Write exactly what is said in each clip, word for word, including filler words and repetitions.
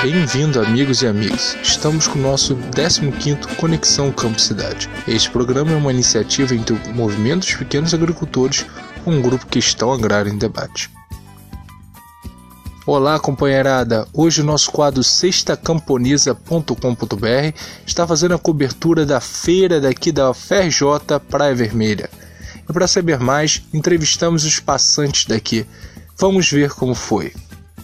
Bem-vindo, amigos e amigas. Estamos com o nosso décimo quinto Conexão Campo Cidade. Este programa é uma iniciativa entre o Movimento dos Pequenos Agricultores, um grupo Questão Agrária em Debate. Olá, companheirada! Hoje o nosso quadro sexta camponesa ponto com ponto b r está fazendo a cobertura da feira daqui da U F R J Praia Vermelha. E para saber mais, entrevistamos os passantes daqui. Vamos ver como foi.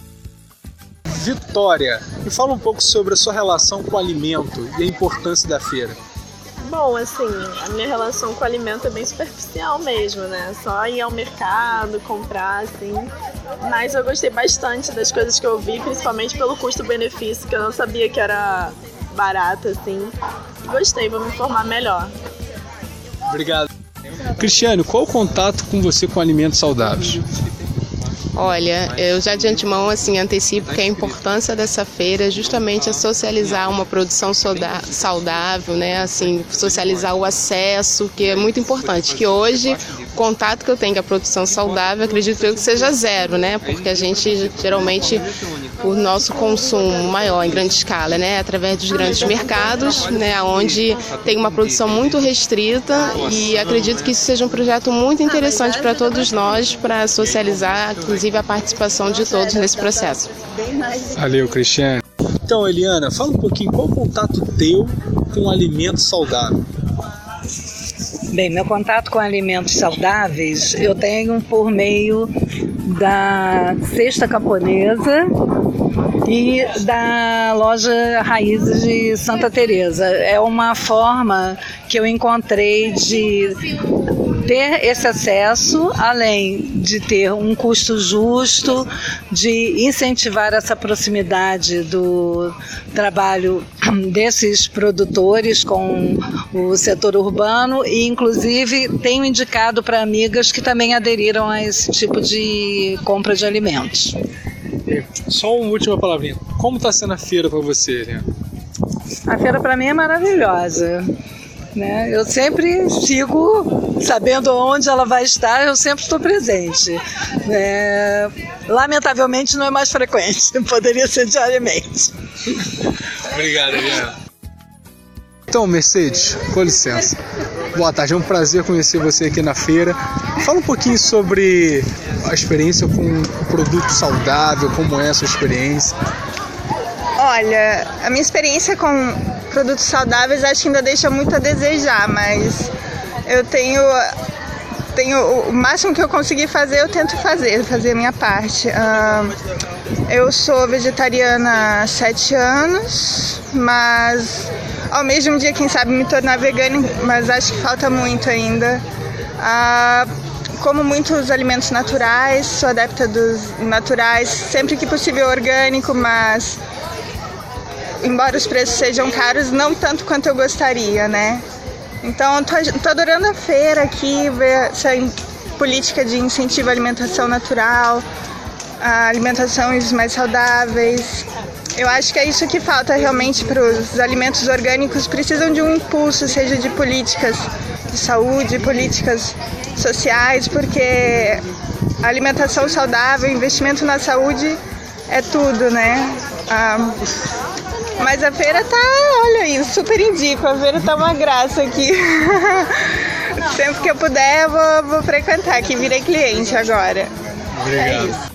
Vitória, me fala um pouco sobre a sua relação com o alimento e a importância da feira. Bom, assim, a minha relação com o alimento é bem superficial mesmo, né? Só ir ao mercado, comprar, assim. Mas eu gostei bastante das coisas que eu vi, principalmente pelo custo-benefício, que eu não sabia que era barato, assim. Gostei, vou me informar melhor. Obrigado. Cristiane, qual o contato com você com alimentos saudáveis? Olha, eu já de antemão assim, antecipo que a importância dessa feira é justamente a socializar uma produção saudável, né? Assim, socializar o acesso, que é muito importante, que hoje o contato que eu tenho com a produção saudável, acredito eu que seja zero, né? Porque a gente geralmente, o nosso consumo maior em grande escala, né? Através dos grandes mercados, né? Onde tem uma produção muito restrita, e acredito que isso seja um projeto muito interessante para todos nós, para socializar, inclusive a participação de todos nesse processo. Valeu, Cristiane. Então, Eliana, fala um pouquinho, qual o contato teu com alimentos saudáveis? Bem, meu contato com alimentos saudáveis eu tenho por meio da Sexta Camponesa e da loja Raízes de Santa Teresa. É uma forma que eu encontrei de ter esse acesso, além de ter um custo justo, de incentivar essa proximidade do trabalho desses produtores com o setor urbano, e inclusive tenho indicado para amigas que também aderiram a esse tipo de compra de alimentos. Só uma última palavrinha. Como está sendo a feira para você, né? A feira para mim é maravilhosa. Né? Eu sempre sigo sabendo onde ela vai estar, eu sempre estou presente. É, lamentavelmente não é mais frequente, poderia ser diariamente. Obrigado, Eliana. Então, Mercedes, com licença. Boa tarde, é um prazer conhecer você aqui na feira. Fala um pouquinho sobre a experiência com o produto saudável, como é a sua experiência. Olha, a minha experiência com produtos saudáveis acho que ainda deixa muito a desejar, mas eu tenho, tenho o máximo que eu conseguir fazer, eu tento fazer, fazer a minha parte. Uh, eu sou vegetariana há sete anos, mas ao mesmo dia, quem sabe, me tornar vegana, mas acho que falta muito ainda. Uh, como muitos alimentos naturais, sou adepta dos naturais, sempre que possível orgânico, mas embora os preços sejam caros, não tanto quanto eu gostaria, né? Então, tô, tô adorando a feira aqui, ver essa política de incentivo à alimentação natural, a alimentações mais saudáveis. Eu acho que é isso que falta realmente para os alimentos orgânicos, precisam de um impulso, seja de políticas de saúde, políticas sociais, porque a alimentação saudável, investimento na saúde é tudo, né? Ah, Mas a feira tá, olha aí, super indico, a feira tá uma graça aqui. Sempre que eu puder, eu vou, vou frequentar aqui, virei cliente agora. Obrigado. É isso.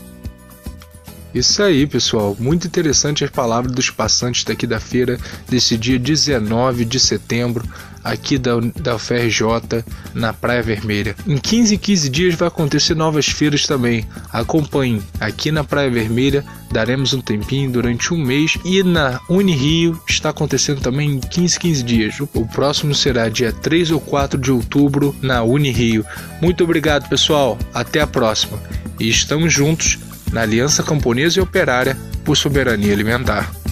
Isso aí, pessoal, muito interessante as palavras dos passantes daqui da feira desse dia dezenove de setembro, aqui da, da U F R J, na Praia Vermelha. Em quinze em quinze dias vai acontecer novas feiras também. Acompanhem, aqui na Praia Vermelha daremos um tempinho durante um mês, e na Unirio está acontecendo também em quinze em quinze dias. O próximo será dia três ou quatro de outubro na Unirio. Muito obrigado, pessoal, até a próxima. E estamos juntos na Aliança Camponesa e Operária por Soberania Alimentar.